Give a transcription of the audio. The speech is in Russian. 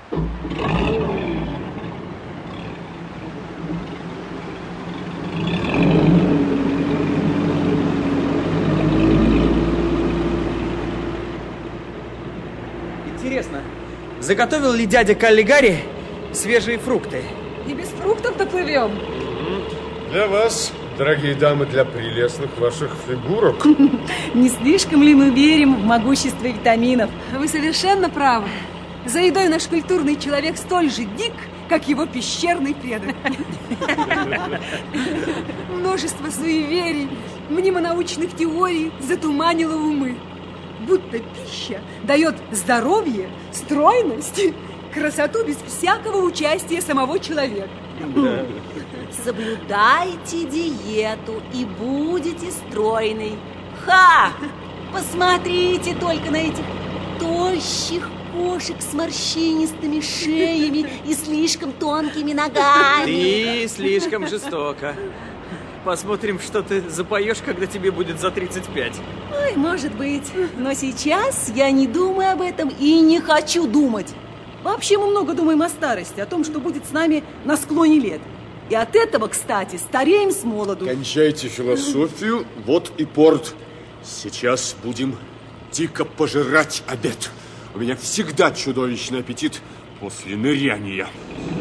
Интересно, заготовил ли дядя Каллигари свежие фрукты? И без фруктов-то плывем. Для вас, дорогие дамы, для прелестных ваших фигурок. Не слишком ли мы верим в могущество витаминов? Вы совершенно правы. За едой наш культурный человек столь же дик, как его пещерный предок. Множество суеверий, мнемонаучных теорий затуманило умы. Будто пища дает здоровье, стройность, красоту без всякого участия самого человека. Да. Соблюдайте диету и будете стройной. Ха! Посмотрите только на этих тощих кошек с морщинистыми шеями и слишком тонкими ногами. Ты слишком жестоко. Посмотрим, что ты запоешь, когда тебе будет за 35. Ой, может быть. Но сейчас я не думаю об этом и не хочу думать. Вообще мы много думаем о старости, о том, что будет с нами на склоне лет. И от этого, кстати, стареем с молоду. Кончайте философию, вот и порт. Сейчас будем дико пожирать обед. У меня всегда чудовищный аппетит после ныряния.